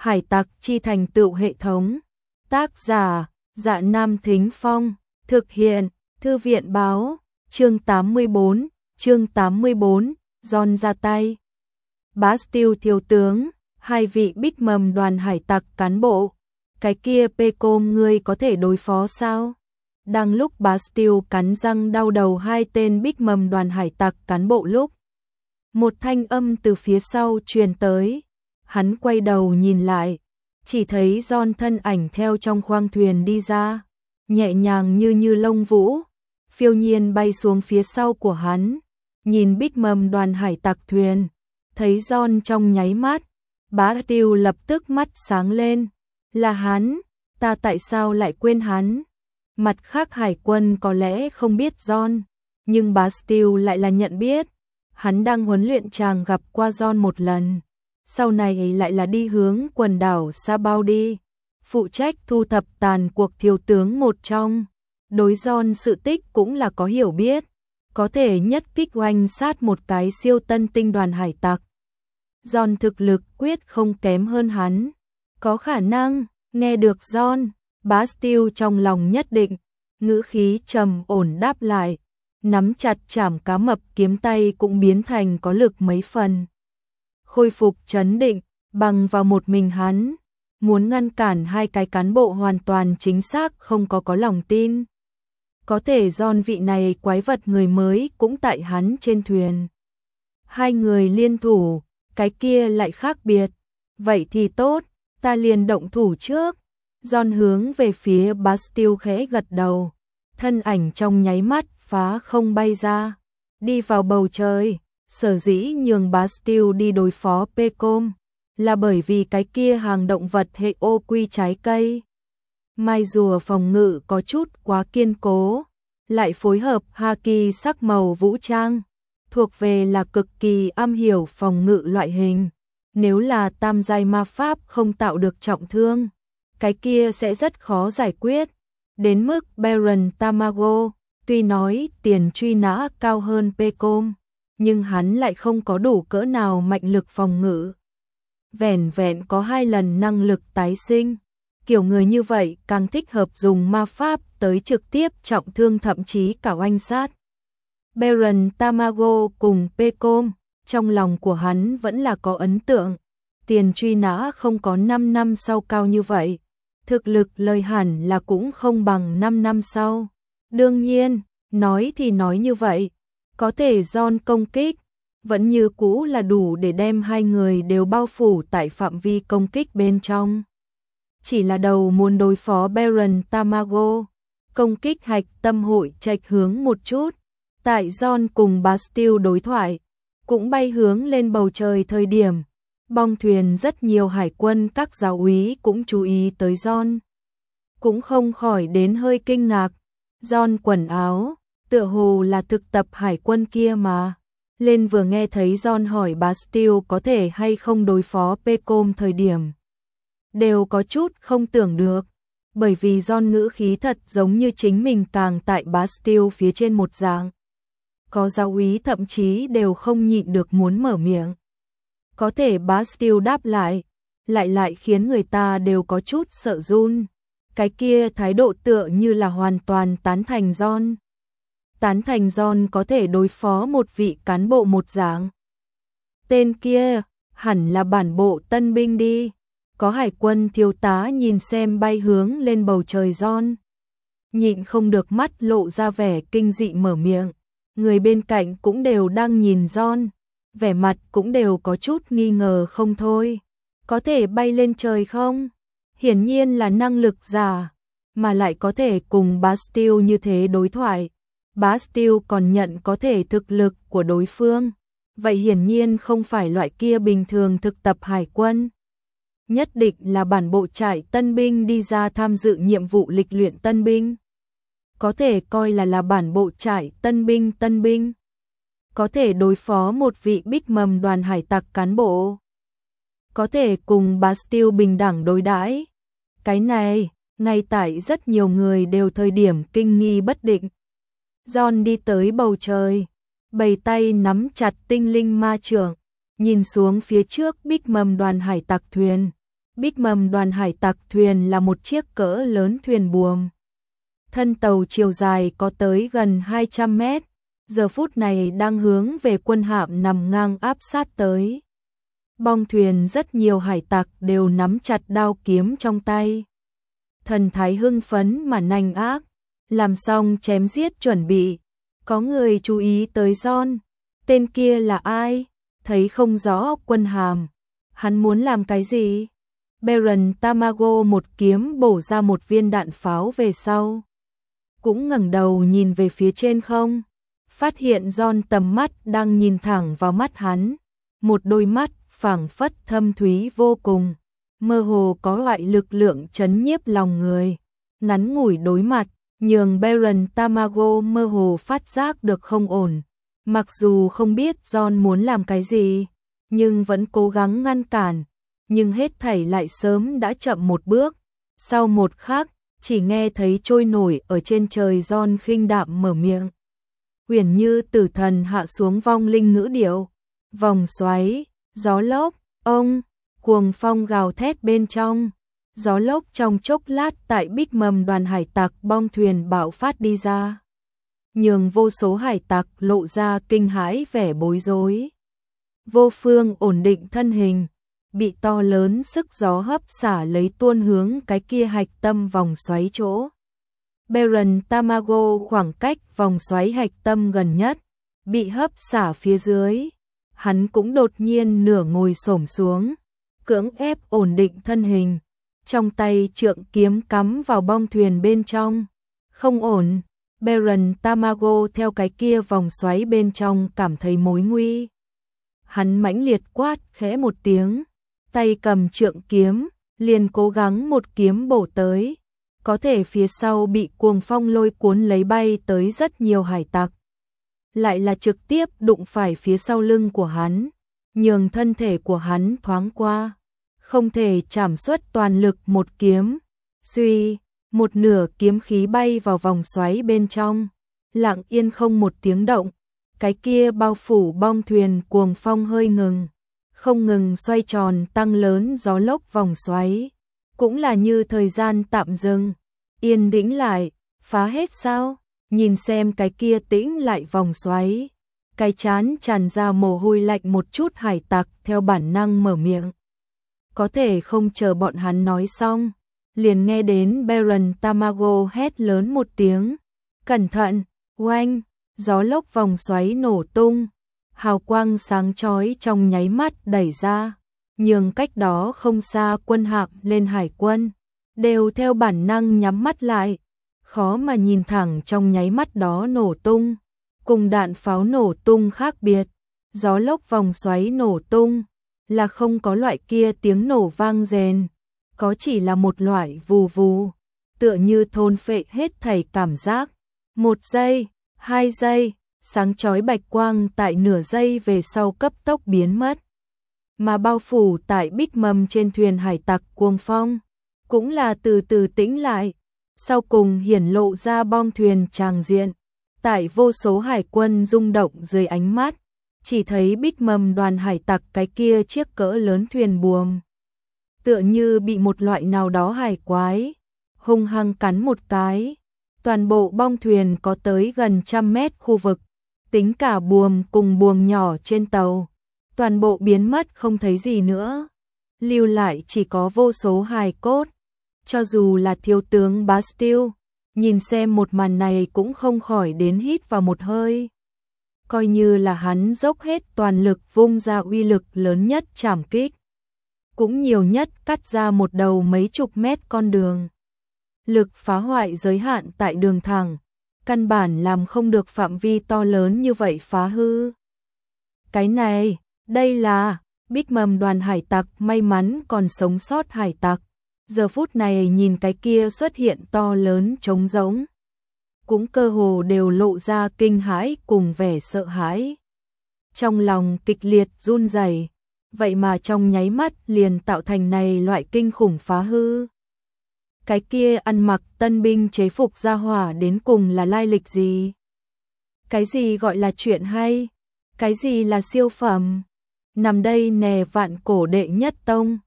Hải tặc chi thành tựu hệ thống. Tác giả: Dạ Nam Thính Phong. Thực hiện: Thư viện báo. Chương 84. John ra tay. Bastille thiếu tướng, hai vị bích mầm đoàn hải tặc cán bộ. Cái kia Pecom ngươi có thể đối phó sao? Đang lúc Bastille cắn răng đau đầu hai tên bích mầm đoàn hải tặc cán bộ lúc một thanh âm từ phía sau truyền tới. Hắn quay đầu nhìn lại, chỉ thấy John thân ảnh theo trong khoang thuyền đi ra, nhẹ nhàng như lông vũ, phiêu nhiên bay xuống phía sau của hắn. Nhìn bích mầm đoàn hải tặc thuyền, thấy John trong nháy mắt, Bastille lập tức mắt sáng lên. Là hắn, ta tại sao lại quên hắn? Mặt khác hải quân có lẽ không biết John, nhưng Bastille lại là nhận biết. Hắn đang huấn luyện chàng gặp qua John một lần, sau này lại là đi hướng quần đảo Sabaudi, phụ trách thu thập tàn cuộc thiếu tướng một trong. Đối John sự tích cũng là có hiểu biết, có thể nhất kích oanh sát một cái siêu tân tinh đoàn hải tặc. John thực lực quyết không kém hơn hắn, có khả năng. Nghe được John, Bastille trong lòng nhất định, ngữ khí trầm ổn đáp lại, nắm chặt chảm cá mập kiếm tay cũng biến thành có lực mấy phần. Khôi phục trấn định, bằng vào một mình hắn, muốn ngăn cản hai cái cán bộ hoàn toàn chính xác không có lòng tin. Có thể John vị này quái vật người mới cũng tại hắn trên thuyền. Hai người liên thủ, cái kia lại khác biệt. Vậy thì tốt, ta liền động thủ trước. John hướng về phía Bastille khẽ gật đầu, thân ảnh trong nháy mắt phá không bay ra, đi vào bầu trời. Sở dĩ nhường Bastille đi đối phó Pecom là bởi vì cái kia hàng động vật hệ ô quy trái cây mai rùa phòng ngự có chút quá kiên cố, lại phối hợp haki sắc màu vũ trang, thuộc về là cực kỳ am hiểu phòng ngự loại hình. Nếu là tam giai ma pháp không tạo được trọng thương, cái kia sẽ rất khó giải quyết. Đến mức Baron Tamago, tuy nói tiền truy nã cao hơn Pecom, nhưng hắn lại không có đủ cỡ nào mạnh lực phòng ngự. Vẻn vẹn có 2 lần năng lực tái sinh. Kiểu người như vậy càng thích hợp dùng ma pháp tới trực tiếp trọng thương thậm chí cả oanh sát. Baron Tamago cùng Pecom, trong lòng của hắn vẫn là có ấn tượng. Tiền truy nã không có 5 năm sau cao như vậy, thực lực lời hẳn là cũng không bằng 5 năm sau. Đương nhiên, nói thì nói như vậy, có thể John công kích vẫn như cũ là đủ để đem hai người đều bao phủ tại phạm vi công kích bên trong. Chỉ là đầu muốn đối phó Baron Tamago, công kích hạch tâm hội chệch hướng một chút. Tại John cùng Bastille đối thoại, cũng bay hướng lên bầu trời thời điểm, bong thuyền rất nhiều hải quân các giáo úy cũng chú ý tới John. Cũng không khỏi đến hơi kinh ngạc. John quần áo, tựa hồ là thực tập hải quân kia mà. Lên vừa nghe thấy John hỏi Bastille có thể hay không đối phó Pecom thời điểm, đều có chút không tưởng được, bởi vì John ngữ khí thật giống như chính mình càng tại Bastille phía trên một dạng. Có giáo úy thậm chí đều không nhịn được muốn mở miệng. Có thể Bastille đáp lại khiến người ta đều có chút sợ run. Cái kia thái độ tựa như là hoàn toàn tán thành John. Tán thành John có thể đối phó một vị cán bộ một dạng. Tên kia, hẳn là bản bộ tân binh đi. Có hải quân thiếu tá nhìn xem bay hướng lên bầu trời John, nhịn không được mắt lộ ra vẻ kinh dị mở miệng. Người bên cạnh cũng đều đang nhìn John, vẻ mặt cũng đều có chút nghi ngờ không thôi. Có thể bay lên trời không? Hiển nhiên là năng lực giả, mà lại có thể cùng Bastille như thế đối thoại. Bastille còn nhận có thể thực lực của đối phương, vậy hiển nhiên không phải loại kia bình thường thực tập hải quân. Nhất định là bản bộ trại tân binh đi ra tham dự nhiệm vụ lịch luyện tân binh. Có thể coi là bản bộ trại tân binh. Có thể đối phó một vị bích mầm đoàn hải tặc cán bộ. Có thể cùng Bastille bình đẳng đối đãi. Cái này, ngay tại rất nhiều người đều thời điểm kinh nghi bất định. John đi tới bầu trời, bày tay nắm chặt tinh linh ma trượng, nhìn xuống phía trước bích mầm đoàn hải tặc thuyền, Bích Mầm đoàn hải tặc thuyền là một chiếc cỡ lớn thuyền buồm. Thân tàu chiều dài có tới gần 200 mét, giờ phút này đang hướng về quân hạm nằm ngang áp sát tới. Bong thuyền rất nhiều hải tặc đều nắm chặt đao kiếm trong tay. Thần thái hưng phấn mà nanh ác, làm xong chém giết chuẩn bị. Có người chú ý tới John, tên kia là ai? Thấy không rõ quân hàm, hắn muốn làm cái gì? Baron Tamago một kiếm bổ ra một viên đạn pháo về sau. Cũng ngẩng đầu nhìn về phía trên không, phát hiện John tầm mắt đang nhìn thẳng vào mắt hắn, một đôi mắt phảng phất thâm thúy vô cùng, mơ hồ có loại lực lượng chấn nhiếp lòng người. Ngắn ngủi đối mặt, nhường Baron Tamago mơ hồ phát giác được không ổn. Mặc dù không biết John muốn làm cái gì, nhưng vẫn cố gắng ngăn cản, nhưng hết thảy lại sớm đã chậm một bước. Sau một khắc, chỉ nghe thấy trôi nổi ở trên trời John khinh đạm mở miệng. Uyển như tử thần hạ xuống vong linh ngữ điệu, vòng xoáy, gió lốc, ông, cuồng phong gào thét bên trong. Gió lốc trong chốc lát tại Bích Mầm đoàn hải tặc bong thuyền bạo phát đi ra, nhường vô số hải tặc lộ ra kinh hãi vẻ bối rối. Vô Phương ổn định thân hình, bị to lớn sức gió hấp xả lấy tuôn hướng cái kia hạch tâm vòng xoáy chỗ. Baron Tamago khoảng cách vòng xoáy hạch tâm gần nhất, bị hấp xả phía dưới. Hắn cũng đột nhiên nửa ngồi xổm xuống, cưỡng ép ổn định thân hình. Trong tay trượng kiếm cắm vào bong thuyền bên trong. Không ổn, Baron Tamago theo cái kia vòng xoáy bên trong cảm thấy mối nguy. Hắn mãnh liệt quát khẽ một tiếng, tay cầm trượng kiếm, liền cố gắng một kiếm bổ tới. Có thể phía sau bị cuồng phong lôi cuốn lấy bay tới rất nhiều hải tặc. Lại là trực tiếp đụng phải phía sau lưng của hắn, nhường thân thể của hắn thoáng qua. Không thể trảm xuất toàn lực một kiếm. Suy, một nửa kiếm khí bay vào vòng xoáy bên trong, lặng yên không một tiếng động. Cái kia bao phủ bong thuyền cuồng phong hơi ngừng, không ngừng xoay tròn tăng lớn gió lốc vòng xoáy. Cũng là như thời gian tạm dừng, yên tĩnh lại, phá hết sao? Nhìn xem cái kia tĩnh lại vòng xoáy, cái chán tràn ra mồ hôi lạnh một chút hải tặc theo bản năng mở miệng. Có thể không chờ bọn hắn nói xong, liền nghe đến Baron Tamago hét lớn một tiếng. Cẩn thận, oanh, gió lốc vòng xoáy nổ tung, hào quang sáng chói trong nháy mắt đẩy ra, nhường cách đó không xa quân hạm lên hải quân, đều theo bản năng nhắm mắt lại, khó mà nhìn thẳng trong nháy mắt đó nổ tung. Cùng đạn pháo nổ tung khác biệt, gió lốc vòng xoáy nổ tung là không có loại kia tiếng nổ vang rền, có chỉ là một loại vù vù, tựa như thôn phệ hết thảy cảm giác. 1 giây, 2 giây, sáng chói bạch quang tại nửa giây về sau cấp tốc biến mất. Mà bao phủ tại Bích Mầm trên thuyền hải tặc cuồng phong, cũng là từ từ tĩnh lại, sau cùng hiển lộ ra bong thuyền tràng diện. Tại vô số hải quân rung động dưới ánh mắt, chỉ thấy Bích Mầm đoàn hải tặc cái kia chiếc cỡ lớn thuyền buồm, tựa như bị một loại nào đó hải quái hung hăng cắn một cái. Toàn bộ bong thuyền có tới gần 100 mét khu vực, tính cả buồm cùng buồm nhỏ trên tàu, toàn bộ biến mất không thấy gì nữa, lưu lại chỉ có vô số hài cốt. Cho dù là thiếu tướng Bastille, nhìn xem một màn này cũng không khỏi đến hít vào một hơi. Coi như là hắn dốc hết toàn lực vung ra uy lực lớn nhất trảm kích, cũng nhiều nhất cắt ra một đầu mấy chục mét con đường. Lực phá hoại giới hạn tại đường thẳng, căn bản làm không được phạm vi to lớn như vậy phá hư. Cái này, đây là Bích Mầm đoàn hải tặc may mắn còn sống sót hải tặc. Giờ phút này nhìn cái kia xuất hiện to lớn trống rỗng, cũng cơ hồ đều lộ ra kinh hãi cùng vẻ sợ hãi. Trong lòng kịch liệt run rẩy, vậy mà trong nháy mắt liền tạo thành này loại kinh khủng phá hư. Cái kia ăn mặc tân binh chế phục gia hỏa đến cùng là lai lịch gì? Cái gì gọi là chuyện hay? Cái gì là siêu phẩm? Nằm đây nè vạn cổ đệ nhất tông.